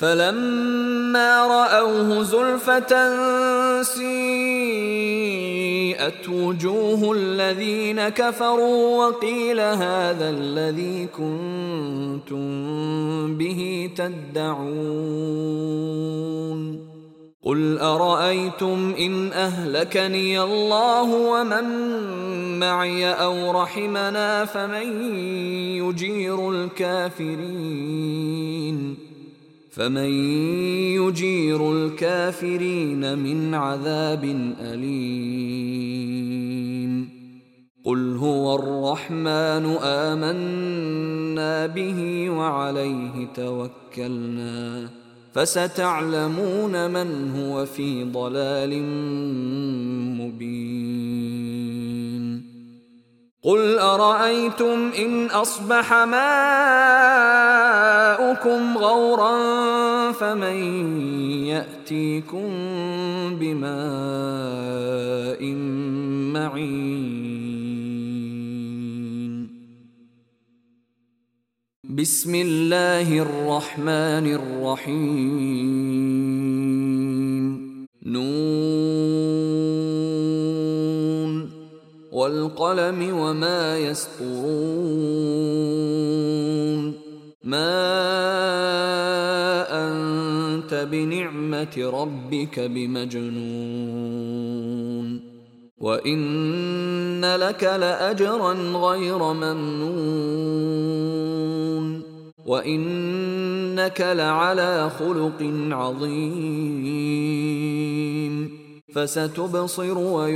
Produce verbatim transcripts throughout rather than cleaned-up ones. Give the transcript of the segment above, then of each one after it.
فلما رأوه زلفة سيئت وجوه الذين كفروا وقيل هذا الذي كنتم به تدعون قل أرأيتم إن أهلكني الله ومن معي أو رحمنا فمن يجير الكافرين فمن يجير الكافرين من عذاب أليم قل هو الرحمن آمنا به وعليه توكلنا فستعلمون من هو في ضلال مبين قل أرأيتم إن أصبح ماؤكم غورا فمن يأتيكم بماء معين بسم الله الرحمن الرحيم نون والقلم وما يسطرون ما أنت بنعمة ربك بمجنون وإن لك لأجرا غير ممنون وإنك لعلى خلق عظيم فستبصر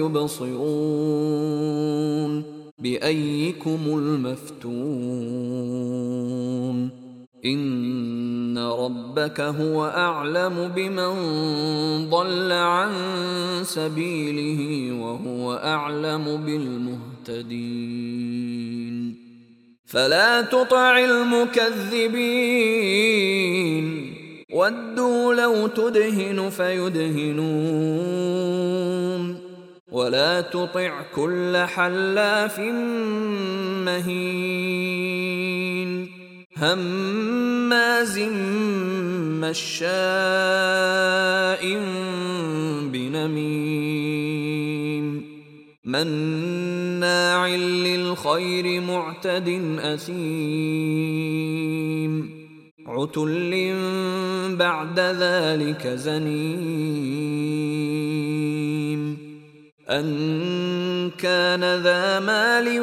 ويبصرون بأيكم المفتون إن ربك هو أعلم بمن ضل عن سبيله وهو أعلم بالمهتدين فلا تطع المكذبين ودوا لو تدهن فيدهنون ولا تطع كل حلاف مهين هماز مشاء بنميم مناع للخير معتد أثيم عتل بعد ذلك زنيم أن كان ذا مال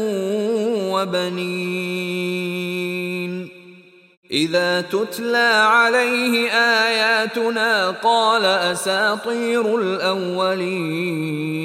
وبنين إذا تتلى عليه آياتنا قال أساطير الأولين